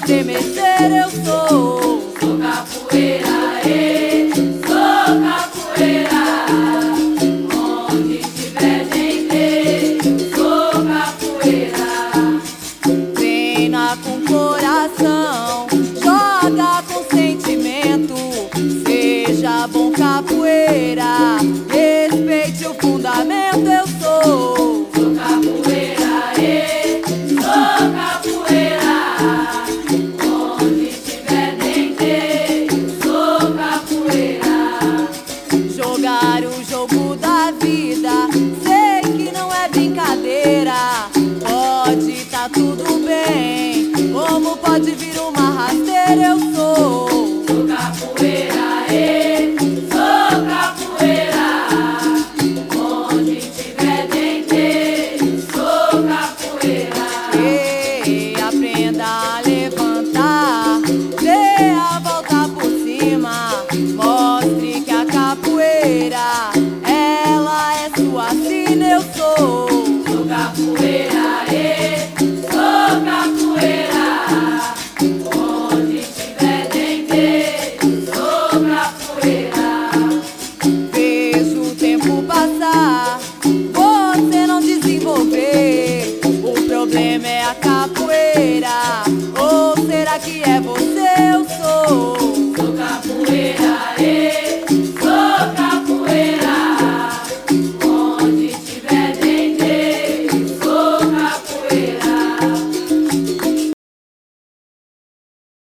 estremecer eu sou. Sou capoeira, sou capoeira. Onde tiver gente, sou capoeira. Treina com coração, joga com sentimento. Seja bom capoeira, respeite o fundamento. Eu sou. Sou capoeira, sou capoeira. Onde tiver gente, sou capoeira. Jogar o jogo da vida, sei que não é brincadeira. Pode tá tudo bem, como pode vir uma rasteira. Eu sou. Sou capoeira, sou capoeira. Onde tiver gente, sou capoeira. Ei, aprenda a levantar, dê a volta por cima. Mostre que a capoeira, ela é sua sina. Eu sou. Sou capoeira,